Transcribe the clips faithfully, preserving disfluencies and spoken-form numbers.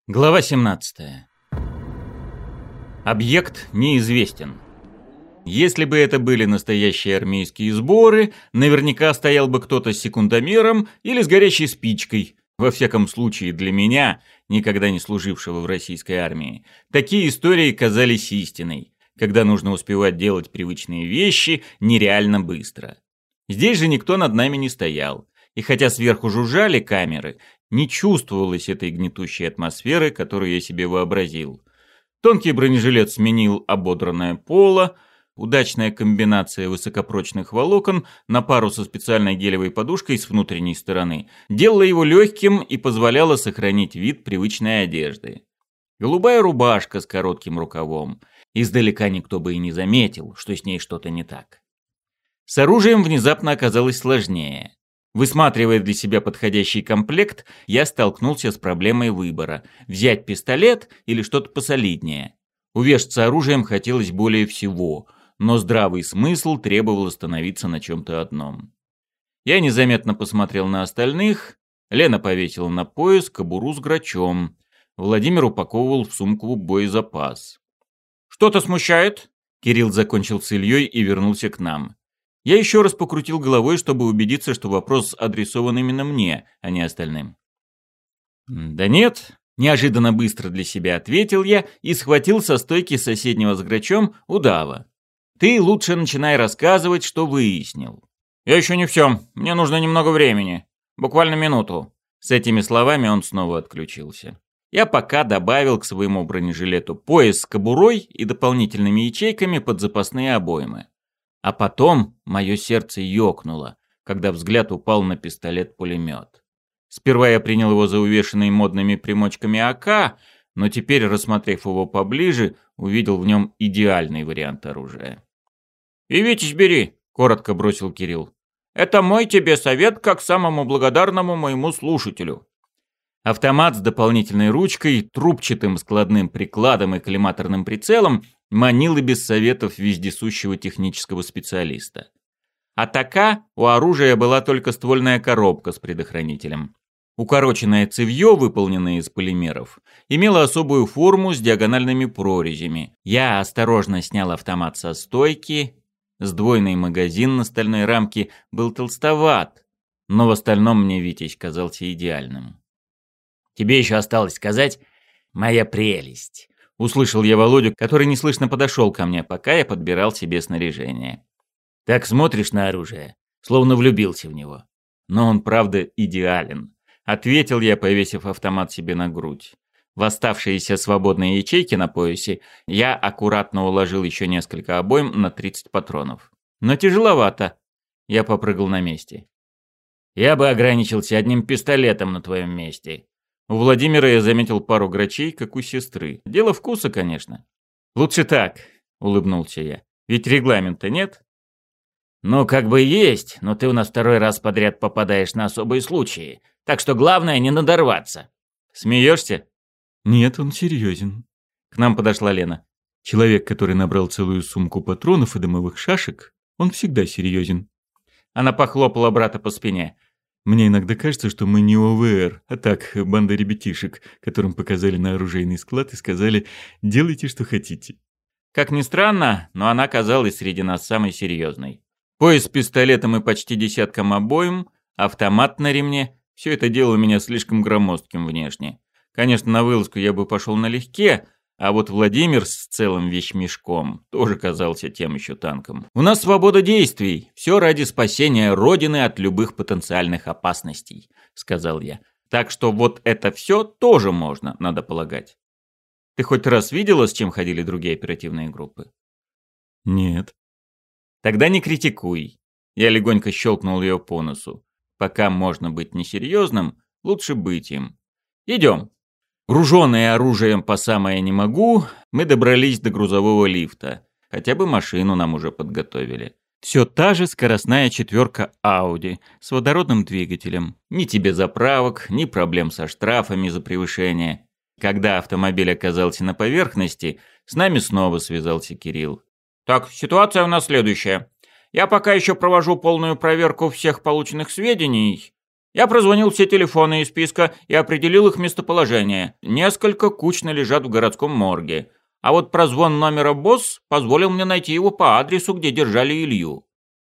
Глава семнадцатая. Объект неизвестен. Если бы это были настоящие армейские сборы, наверняка стоял бы кто-то с секундомером или с горящей спичкой. Во всяком случае, для меня, никогда не служившего в российской армии, такие истории казались истиной, когда нужно успевать делать привычные вещи нереально быстро. Здесь же никто над нами не стоял. И хотя сверху жужжали камеры, не чувствовалось этой гнетущей атмосферы, которую я себе вообразил. Тонкий бронежилет сменил ободранное поло, удачная комбинация высокопрочных волокон на пару со специальной гелевой подушкой с внутренней стороны делала его легким и позволяла сохранить вид привычной одежды. Голубая рубашка с коротким рукавом. Издалека никто бы и не заметил, что с ней что-то не так. С оружием внезапно оказалось сложнее. Высматривая для себя подходящий комплект, я столкнулся с проблемой выбора – взять пистолет или что-то посолиднее. Увешаться оружием хотелось более всего, но здравый смысл требовал остановиться на чем-то одном. Я незаметно посмотрел на остальных. Лена повесила на пояс кобуру с грачом. Владимир упаковывал в сумку боезапас. «Что-то смущает?» Кирилл закончил с Ильей и вернулся к нам. Я еще раз покрутил головой, чтобы убедиться, что вопрос адресован именно мне, а не остальным. «Да нет», – неожиданно быстро для себя ответил я и схватил со стойки соседнего с грачом удава. «Ты лучше начинай рассказывать, что выяснил». «Я еще не все. Мне нужно немного времени. Буквально минуту». С этими словами он снова отключился. Я пока добавил к своему бронежилету пояс с кобурой и дополнительными ячейками под запасные обоймы. А потом мое сердце ёкнуло, когда взгляд упал на пистолет-пулемет. Сперва я принял его за увешанный модными примочками АК, но теперь, рассмотрев его поближе, увидел в нем идеальный вариант оружия. «И Витязь бери», — коротко бросил Кирилл. «Это мой тебе совет как самому благодарному моему слушателю». Автомат с дополнительной ручкой, трубчатым складным прикладом и коллиматорным прицелом манил и без советов вездесущего технического специалиста. От АК у оружия была только ствольная коробка с предохранителем. Укороченное цевьё, выполненное из полимеров, имело особую форму с диагональными прорезями. Я осторожно снял автомат со стойки. Сдвоенный магазин на стальной рамке был толстоват, но в остальном мне Витязь казался идеальным. «Тебе еще осталось сказать «моя прелесть», — услышал я Володю, который неслышно подошел ко мне, пока я подбирал себе снаряжение. «Так смотришь на оружие, словно влюбился в него. Но он, правда, идеален», — ответил я, повесив автомат себе на грудь. В оставшиеся свободные ячейки на поясе я аккуратно уложил еще несколько обойм на тридцать патронов. Но тяжеловато. Я попрыгал на месте. «Я бы ограничился одним пистолетом на твоем месте». У Владимира я заметил пару грачей, как у сестры. Дело вкуса, конечно. «Лучше так», — улыбнулся я. «Ведь регламента нет». «Ну, как бы есть, но ты у нас второй раз подряд попадаешь на особые случаи. Так что главное не надорваться». «Смеешься?» «Нет, он серьезен». К нам подошла Лена. «Человек, который набрал целую сумку патронов и дымовых шашек, он всегда серьезен». Она похлопала брата по спине. «Мне иногда кажется, что мы не ОВР, а так, банда ребятишек, которым показали на оружейный склад и сказали «делайте, что хотите». Как ни странно, но она казалась среди нас самой серьезной. Пояс с пистолетом и почти десятком обоим, автомат на ремне – все это делало меня слишком громоздким внешне. Конечно, на вылазку я бы пошел налегке, а вот Владимир с целым вещмешком тоже казался тем еще танком. У нас свобода действий, все ради спасения Родины от любых потенциальных опасностей, сказал я. Так что вот это все тоже можно, надо полагать. Ты хоть раз видела, с чем ходили другие оперативные группы? Нет. Тогда не критикуй. Я легонько щелкнул ее по носу. Пока можно быть несерьезным, лучше быть им. Идем. Груженные оружием по самое не могу, мы добрались до грузового лифта. Хотя бы машину нам уже подготовили. Все та же скоростная четверка Audi с водородным двигателем. Ни тебе заправок, ни проблем со штрафами за превышение. Когда автомобиль оказался на поверхности, с нами снова связался Кирилл. «Так, ситуация у нас следующая. Я пока еще провожу полную проверку всех полученных сведений. Я прозвонил все телефоны из списка и определил их местоположение. Несколько кучно лежат в городском морге. А вот прозвон номера босс позволил мне найти его по адресу, где держали Илью.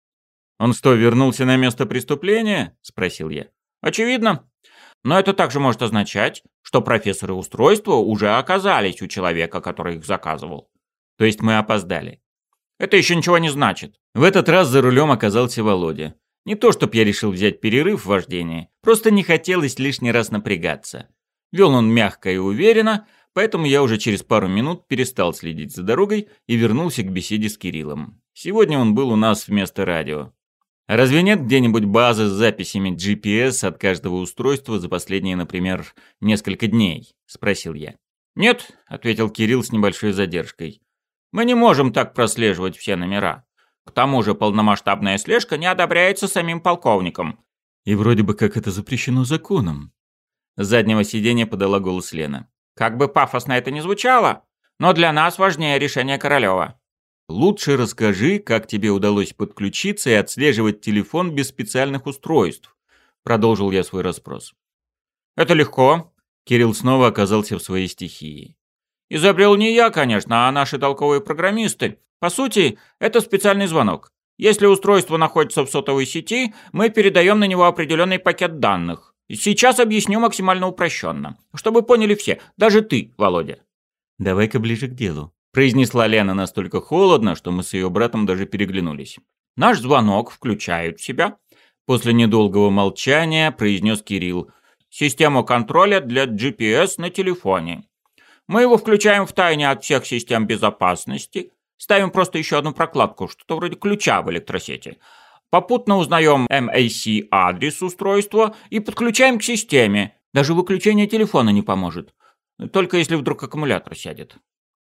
«Он что, вернулся на место преступления?» – спросил я. «Очевидно. Но это также может означать, что профессоры устройства уже оказались у человека, который их заказывал. То есть мы опоздали. Это еще ничего не значит». В этот раз за рулем оказался Володя. Не то, чтоб я решил взять перерыв в вождении, просто не хотелось лишний раз напрягаться. Вел он мягко и уверенно, поэтому я уже через пару минут перестал следить за дорогой и вернулся к беседе с Кириллом. Сегодня он был у нас вместо радио. «Разве нет где-нибудь базы с записями джи пи эс от каждого устройства за последние, например, несколько дней?» – спросил я. «Нет», – ответил Кирилл с небольшой задержкой. «Мы не можем так прослеживать все номера. К тому же полномасштабная слежка не одобряется самим полковником». И вроде бы как это запрещено законом. С заднего сиденья подала голос Лена. «Как бы пафосно это ни звучало, но для нас важнее решение Королева». «Лучше расскажи, как тебе удалось подключиться и отслеживать телефон без специальных устройств», – продолжил я свой расспрос. «Это легко». Кирилл снова оказался в своей стихии. «Изобрел не я, конечно, а наши толковые программисты. По сути, это специальный звонок. Если устройство находится в сотовой сети, мы передаем на него определенный пакет данных. Сейчас объясню максимально упрощенно, чтобы поняли все, даже ты, Володя». «Давай-ка ближе к делу», – произнесла Лена настолько холодно, что мы с ее братом даже переглянулись. «Наш звонок включает в себя», – после недолгого молчания произнес Кирилл, «систему контроля для джи пи эс на телефоне. Мы его включаем в тайне от всех систем безопасности, ставим просто еще одну прокладку, что-то вроде ключа в электросети. Попутно узнаем эм эй си адрес устройства и подключаем к системе. Даже выключение телефона не поможет. Только если вдруг аккумулятор сядет».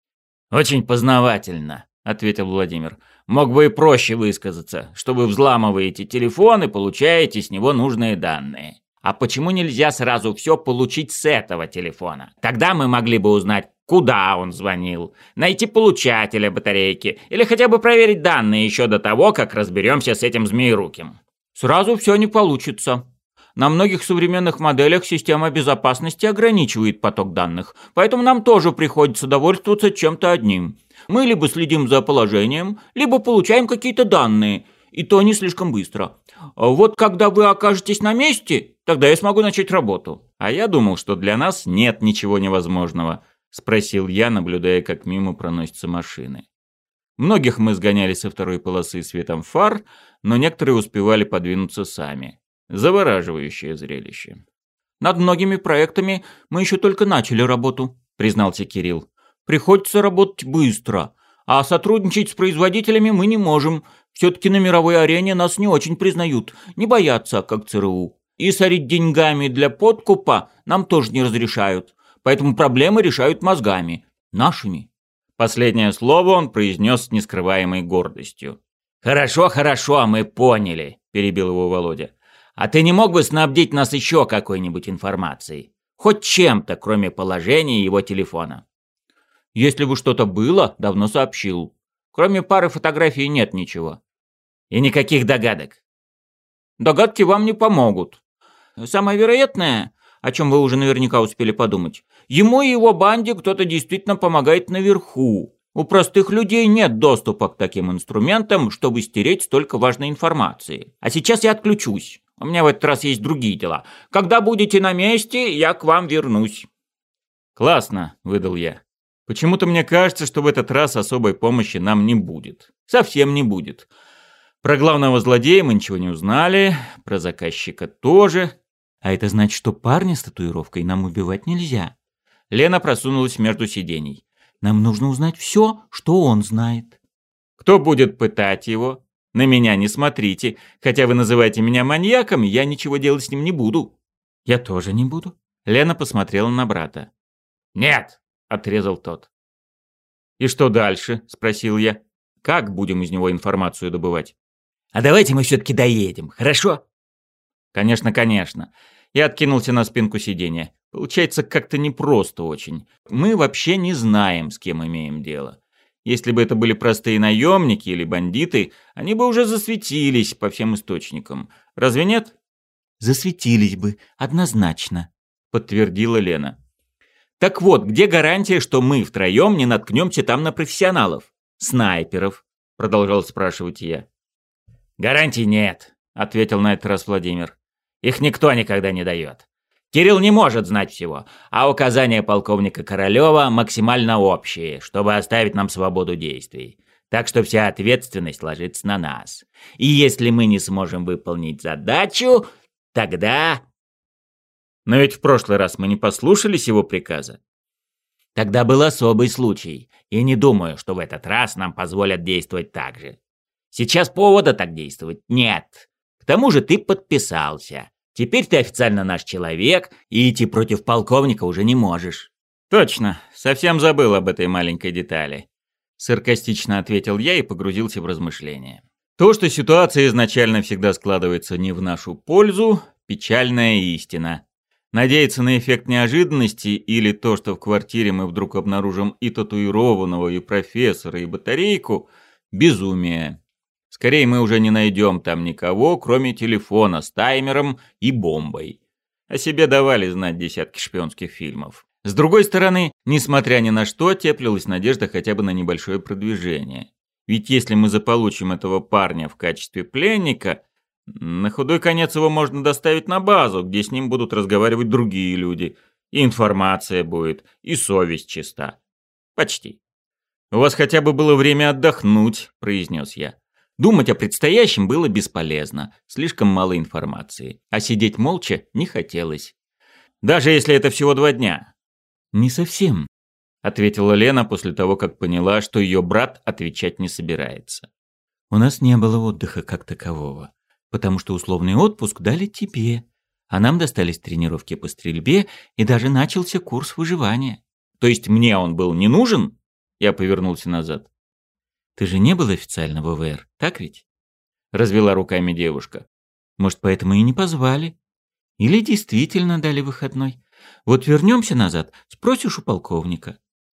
«Очень познавательно», — ответил Владимир. «Мог бы и проще высказаться, что вы взламываете телефон и получаете с него нужные данные. А почему нельзя сразу все получить с этого телефона? Тогда мы могли бы узнать, куда он звонил, найти получателя батарейки или хотя бы проверить данные еще до того, как разберемся с этим змееруким». «Сразу все не получится. На многих современных моделях система безопасности ограничивает поток данных, поэтому нам тоже приходится довольствоваться чем-то одним. Мы либо следим за положением, либо получаем какие-то данные, и то не слишком быстро. Вот когда вы окажетесь на месте, тогда я смогу начать работу». «А я думал, что для нас нет ничего невозможного», – спросил я, наблюдая, как мимо проносятся машины. Многих мы сгоняли со второй полосы светом фар, но некоторые успевали подвинуться сами. Завораживающее зрелище. «Над многими проектами мы еще только начали работу», – признался Кирилл. «Приходится работать быстро, а сотрудничать с производителями мы не можем. Все-таки на мировой арене нас не очень признают, не боятся, как ЦРУ. И сорить деньгами для подкупа нам тоже не разрешают, поэтому проблемы решают мозгами, нашими». Последнее слово он произнес с нескрываемой гордостью. «Хорошо, хорошо, мы поняли», – перебил его Володя. «А ты не мог бы снабдить нас еще какой-нибудь информацией? Хоть чем-то, кроме положения его телефона?» «Если бы что-то было, давно сообщил. Кроме пары фотографий нет ничего». «И никаких догадок?» «Догадки вам не помогут. Самое вероятное, о чем вы уже наверняка успели подумать, ему и его банде кто-то действительно помогает наверху. У простых людей нет доступа к таким инструментам, чтобы стереть столько важной информации. А сейчас я отключусь. У меня в этот раз есть другие дела. Когда будете на месте, я к вам вернусь». «Классно», — выдал я. «Почему-то мне кажется, что в этот раз особой помощи нам не будет. Совсем не будет. Про главного злодея мы ничего не узнали, про заказчика тоже. А это значит, что парня с татуировкой нам убивать нельзя». Лена просунулась между сидений. «Нам нужно узнать все, что он знает». «Кто будет пытать его? На меня не смотрите. Хотя вы называете меня маньяком, я ничего делать с ним не буду». «Я тоже не буду». Лена посмотрела на брата. «Нет», — отрезал тот. «И что дальше?» – спросил я. «Как будем из него информацию добывать?» «А давайте мы все-таки доедем, хорошо?» «Конечно, конечно». Я откинулся на спинку сиденья. Получается как-то непросто очень. Мы вообще не знаем, с кем имеем дело. Если бы это были простые наемники или бандиты, они бы уже засветились по всем источникам. Разве нет? Засветились бы, однозначно, подтвердила Лена. Так вот, где гарантия, что мы втроем не наткнемся там на профессионалов? Снайперов, продолжал спрашивать я. Гарантий нет, ответил на этот раз Владимир. Их никто никогда не дает. Кирилл не может знать всего, а указания полковника Королева максимально общие, чтобы оставить нам свободу действий. Так что вся ответственность ложится на нас. И если мы не сможем выполнить задачу, тогда... Но ведь в прошлый раз мы не послушались его приказа. Тогда был особый случай, и не думаю, что в этот раз нам позволят действовать так же. Сейчас повода так действовать нет. К тому же ты подписался. Теперь ты официально наш человек, и идти против полковника уже не можешь. Точно, совсем забыл об этой маленькой детали. Саркастично ответил я и погрузился в размышления. То, что ситуация изначально всегда складывается не в нашу пользу, печальная истина. Надеяться на эффект неожиданности или то, что в квартире мы вдруг обнаружим и татуированного, и профессора, и батарейку – безумие. Скорее, мы уже не найдем там никого, кроме телефона с таймером и бомбой. О себе давали знать десятки шпионских фильмов. С другой стороны, несмотря ни на что, теплилась надежда хотя бы на небольшое продвижение. Ведь если мы заполучим этого парня в качестве пленника, на худой конец его можно доставить на базу, где с ним будут разговаривать другие люди. И информация будет, и совесть чиста. Почти. «У вас хотя бы было время отдохнуть», – произнес я. Думать о предстоящем было бесполезно, слишком мало информации, а сидеть молча не хотелось. Даже если это всего два дня. «Не совсем», — ответила Лена после того, как поняла, что ее брат отвечать не собирается. «У нас не было отдыха как такового, потому что условный отпуск дали тебе, а нам достались тренировки по стрельбе и даже начался курс выживания». «То есть мне он был не нужен?» Я повернулся назад. «Ты же не был официально в о вэ эр, так ведь?» Развела руками девушка. «Может, поэтому и не позвали? Или действительно дали выходной? Вот вернемся назад, спросишь у полковника».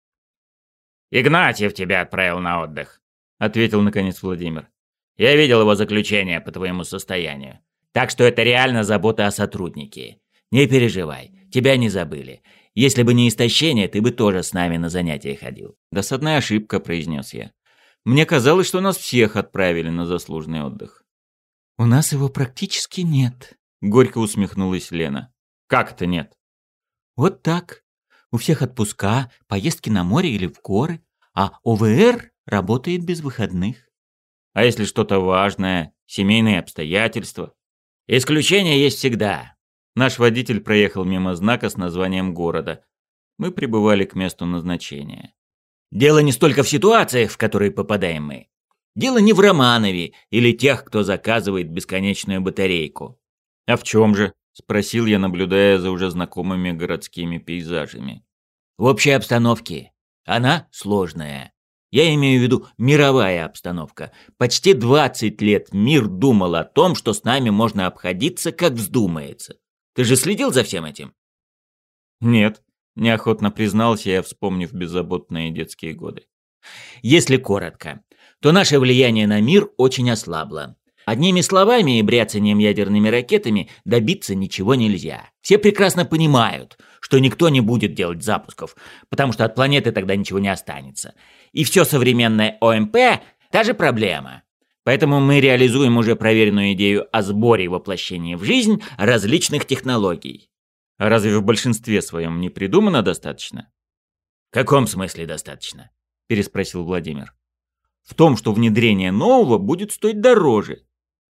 «Игнатьев тебя отправил на отдых», — ответил наконец Владимир. «Я видел его заключение по твоему состоянию. Так что это реально забота о сотруднике. Не переживай, тебя не забыли. Если бы не истощение, ты бы тоже с нами на занятия ходил». «Досадная ошибка», — произнес я. Мне казалось, что нас всех отправили на заслуженный отдых. «У нас его практически нет», — горько усмехнулась Лена. «Как это нет?» «Вот так. У всех отпуска, поездки на море или в горы, а о вэ эр работает без выходных». «А если что-то важное, семейные обстоятельства?» «Исключения есть всегда». Наш водитель проехал мимо знака с названием города. Мы прибывали к месту назначения. Дело не столько в ситуациях, в которые попадаем мы. Дело не в Романове или тех, кто заказывает бесконечную батарейку. «А в чем же?» – спросил я, наблюдая за уже знакомыми городскими пейзажами. «В общей обстановке. Она сложная. Я имею в виду мировая обстановка. Почти двадцать лет мир думал о том, что с нами можно обходиться, как вздумается. Ты же следил за всем этим?» «Нет». Неохотно признался я, вспомнив беззаботные детские годы. Если коротко, то наше влияние на мир очень ослабло. Одними словами и бряцанием ядерными ракетами добиться ничего нельзя. Все прекрасно понимают, что никто не будет делать запусков, потому что от планеты тогда ничего не останется. И все современное о эм пэ – та же проблема. Поэтому мы реализуем уже проверенную идею о сборе и воплощении в жизнь различных технологий. А разве в большинстве своем не придумано достаточно? В каком смысле достаточно? Переспросил Владимир. В том, что внедрение нового будет стоить дороже.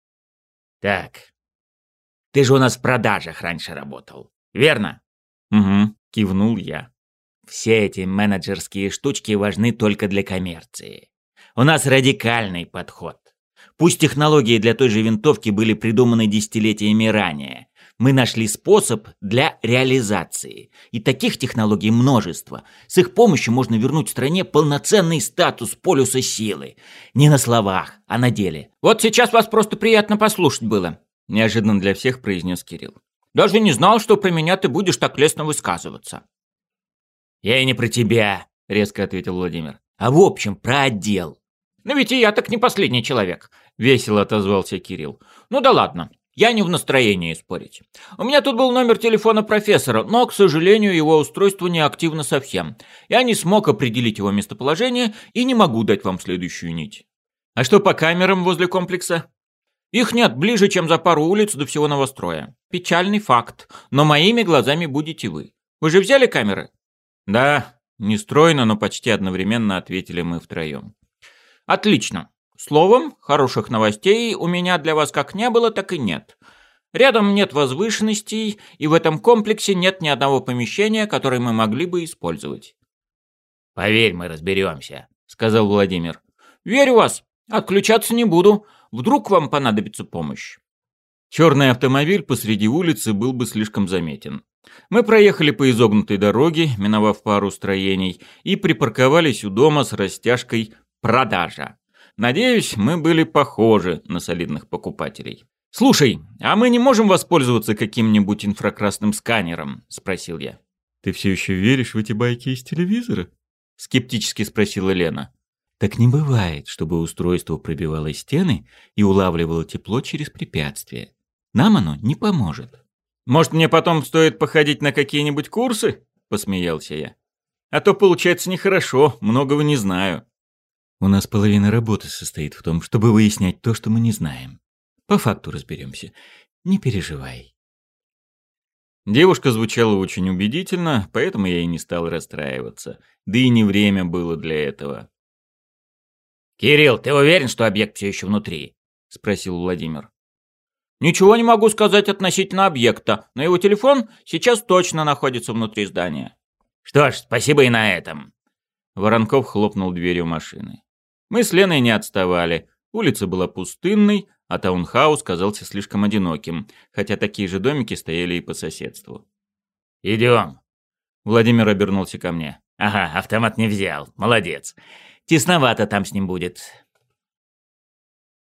Так, ты же у нас в продажах раньше работал, верно? Угу, кивнул я. Все эти менеджерские штучки важны только для коммерции. У нас радикальный подход. Пусть технологии для той же винтовки были придуманы десятилетиями ранее, мы нашли способ для реализации. И таких технологий множество. С их помощью можно вернуть стране полноценный статус полюса силы. Не на словах, а на деле. «Вот сейчас вас просто приятно послушать было», – неожиданно для всех произнес Кирилл. «Даже не знал, что про меня ты будешь так лестно высказываться». «Я и не про тебя», – резко ответил Владимир. «А в общем, про отдел». «Но ведь и я так не последний человек», – весело отозвался Кирилл. «Ну да ладно. Я не в настроении спорить. У меня тут был номер телефона профессора, но, к сожалению, его устройство не активно совсем. Я не смог определить его местоположение и не могу дать вам следующую нить. А что по камерам возле комплекса? Их нет ближе, чем за пару улиц до всего новостроя. Печальный факт, но моими глазами будете вы. Вы же взяли камеры? Да, не стройно, но почти одновременно ответили мы втроем. Отлично. Словом, хороших новостей у меня для вас как не было, так и нет. Рядом нет возвышенностей, и в этом комплексе нет ни одного помещения, которое мы могли бы использовать. «Поверь, мы разберемся», — сказал Владимир. «Верю вас. Отключаться не буду. Вдруг вам понадобится помощь». Черный автомобиль посреди улицы был бы слишком заметен. Мы проехали по изогнутой дороге, миновав пару строений, и припарковались у дома с растяжкой «Продажа». Надеюсь, мы были похожи на солидных покупателей. «Слушай, а мы не можем воспользоваться каким-нибудь инфракрасным сканером?» – спросил я. «Ты все еще веришь в эти байки из телевизора?» – скептически спросила Лена. «Так не бывает, чтобы устройство пробивало стены и улавливало тепло через препятствия. Нам оно не поможет». «Может, мне потом стоит походить на какие-нибудь курсы?» – посмеялся я. «А то получается нехорошо, многого не знаю». «У нас половина работы состоит в том, чтобы выяснять то, что мы не знаем. По факту разберемся. Не переживай». Девушка звучала очень убедительно, поэтому я и не стал расстраиваться. Да и не время было для этого. «Кирилл, ты уверен, что объект все еще внутри?» – спросил Владимир. «Ничего не могу сказать относительно объекта, но его телефон сейчас точно находится внутри здания». «Что ж, спасибо и на этом». Воронков хлопнул дверью машины. Мы с Леной не отставали. Улица была пустынной, а таунхаус казался слишком одиноким, хотя такие же домики стояли и по соседству. «Идем». Владимир обернулся ко мне. «Ага, автомат не взял. Молодец. Тесновато там с ним будет».